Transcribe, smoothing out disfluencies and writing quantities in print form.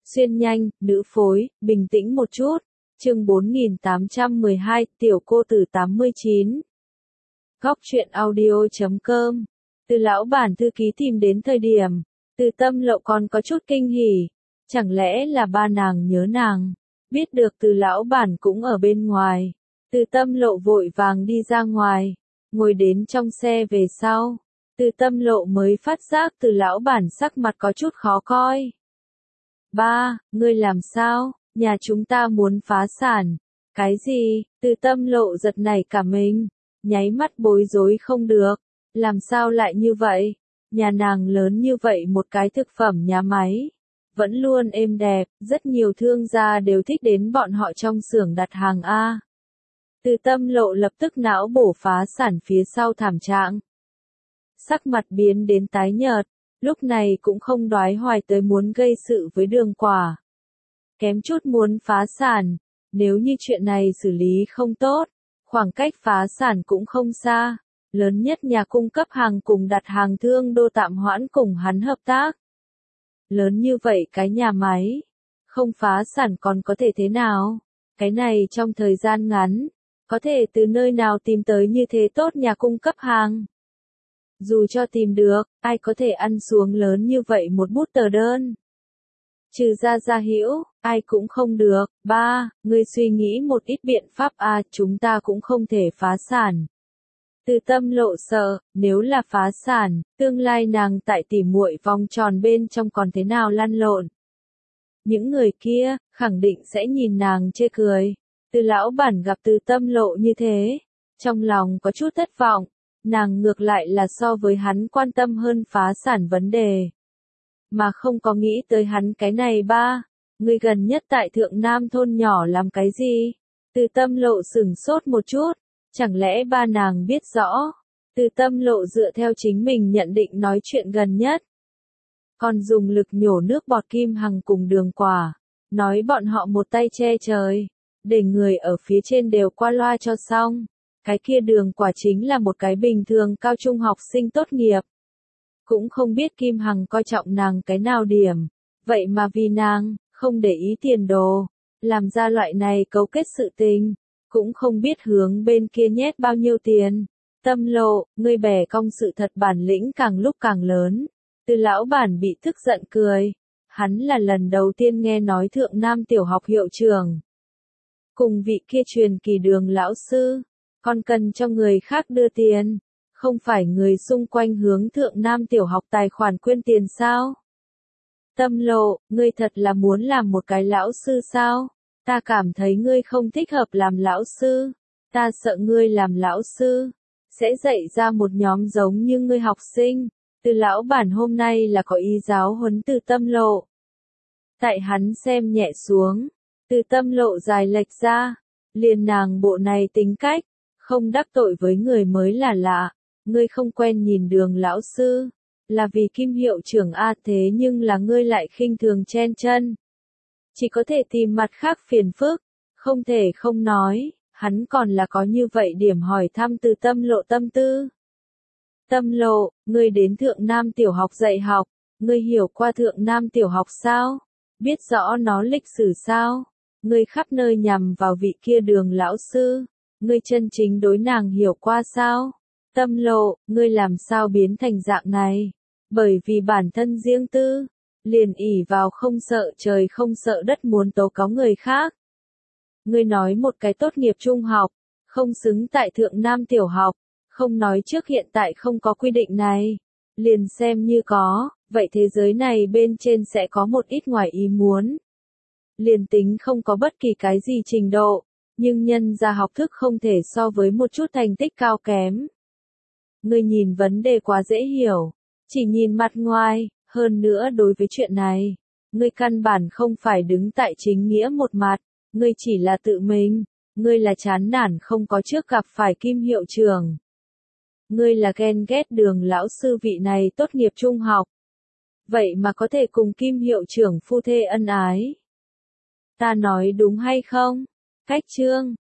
Xuyên nhanh, nữ phối, bình tĩnh một chút. Chương 4812, tiểu cô tử 89. Góc truyện audio.com. Từ lão bản thư ký tìm đến thời điểm, Từ Tâm Lộ còn có chút kinh hỉ. Chẳng lẽ là ba nàng nhớ nàng? Biết được Từ lão bản cũng ở bên ngoài. Từ Tâm Lộ vội vàng đi ra ngoài, ngồi đến trong xe về sau. Từ Tâm Lộ mới phát giác Từ lão bản sắc mặt có chút khó coi. Ba, ngươi làm sao? Nhà chúng ta muốn phá sản. Cái gì? Từ Tâm Lộ giật nảy cả mình, nháy mắt bối rối không được. Làm sao lại như vậy? Nhà nàng lớn như vậy một cái thực phẩm nhà máy, vẫn luôn êm đẹp, rất nhiều thương gia đều thích đến bọn họ trong xưởng đặt hàng A. Từ Tâm Lộ lập tức não bổ phá sản phía sau thảm trạng. Sắc mặt biến đến tái nhợt, lúc này cũng không đoái hoài tới muốn gây sự với Đường Quả. Kém chút muốn phá sản, nếu như chuyện này xử lý không tốt, khoảng cách phá sản cũng không xa. Lớn nhất nhà cung cấp hàng cùng đặt hàng Thương Đô tạm hoãn cùng hắn hợp tác. Lớn như vậy cái nhà máy, không phá sản còn có thể thế nào? Cái này trong thời gian ngắn, có thể từ nơi nào tìm tới như thế tốt nhà cung cấp hàng? Dù cho tìm được, ai có thể ăn xuống lớn như vậy một bút tờ đơn? Trừ ra Gia Hữu, ai cũng không được. Ba, ngươi suy nghĩ một ít biện pháp a, chúng ta cũng không thể phá sản. Từ Tâm Lộ sợ, nếu là phá sản, tương lai nàng tại tỉ muội vòng tròn bên trong còn thế nào lăn lộn. Những người kia, khẳng định sẽ nhìn nàng chê cười. Từ lão bản gặp Từ Tâm Lộ như thế, trong lòng có chút thất vọng, nàng ngược lại là so với hắn quan tâm hơn phá sản vấn đề. Mà không có nghĩ tới hắn cái này ba, người gần nhất tại Thượng Nam thôn nhỏ làm cái gì? Từ Tâm Lộ sửng sốt một chút. Chẳng lẽ ba nàng biết rõ? Từ Tâm Lộ dựa theo chính mình nhận định nói chuyện gần nhất. Còn dùng lực nhổ nước bọt Kim Hằng cùng Đường Quả, nói bọn họ một tay che trời, để người ở phía trên đều qua loa cho xong. Cái kia Đường Quả chính là một cái bình thường cao trung học sinh tốt nghiệp. Cũng không biết Kim Hằng coi trọng nàng cái nào điểm, vậy mà vì nàng, không để ý tiền đồ, làm ra loại này cấu kết sự tình. Cũng không biết hướng bên kia nhét bao nhiêu tiền. Tâm Lộ, ngươi bẻ cong sự thật bản lĩnh càng lúc càng lớn. Từ lão bản bị tức giận cười. Hắn là lần đầu tiên nghe nói Thượng Nam tiểu học hiệu trưởng. Cùng vị kia truyền kỳ Đường lão sư, còn cần cho người khác đưa tiền. Không phải người xung quanh hướng Thượng Nam tiểu học tài khoản quyên tiền sao? Tâm Lộ, ngươi thật là muốn làm một cái lão sư sao? Ta cảm thấy ngươi không thích hợp làm lão sư. Ta sợ ngươi làm lão sư sẽ dạy ra một nhóm giống như ngươi học sinh. Từ lão bản hôm nay là có ý giáo huấn Từ Tâm Lộ. Tại hắn xem nhẹ xuống, Từ Tâm Lộ dài lệch ra, liền nàng bộ này tính cách, không đắc tội với người mới là lạ. Ngươi không quen nhìn Đường lão sư, là vì Kim hiệu trưởng a, thế nhưng là ngươi lại khinh thường chen chân. Chỉ có thể tìm mặt khác phiền phức, không thể không nói, hắn còn là có như vậy điểm hỏi thăm Từ Tâm Lộ tâm tư. Tâm Lộ, ngươi đến Thượng Nam tiểu học dạy học, ngươi hiểu qua Thượng Nam tiểu học sao? Biết rõ nó lịch sử sao? Ngươi khắp nơi nhằm vào vị kia Đường lão sư, ngươi chân chính đối nàng hiểu qua sao? Tâm Lộ, ngươi làm sao biến thành dạng này? Bởi vì bản thân riêng tư, liền ỷ vào không sợ trời không sợ đất muốn tố cáo người khác. Ngươi nói một cái tốt nghiệp trung học, không xứng tại Thượng Nam tiểu học, không nói trước hiện tại không có quy định này. Liền xem như có, vậy thế giới này bên trên sẽ có một ít ngoài ý muốn. Liền tính không có bất kỳ cái gì trình độ, nhưng nhân ra học thức không thể so với một chút thành tích cao kém. Ngươi nhìn vấn đề quá dễ hiểu, chỉ nhìn mặt ngoài. Hơn nữa đối với chuyện này, ngươi căn bản không phải đứng tại chính nghĩa một mặt, ngươi chỉ là tự mình, ngươi là chán nản không có trước gặp phải Kim hiệu trưởng. Ngươi là ghen ghét Đường lão sư vị này tốt nghiệp trung học. Vậy mà có thể cùng Kim hiệu trưởng phu thê ân ái. Ta nói đúng hay không? Cách chương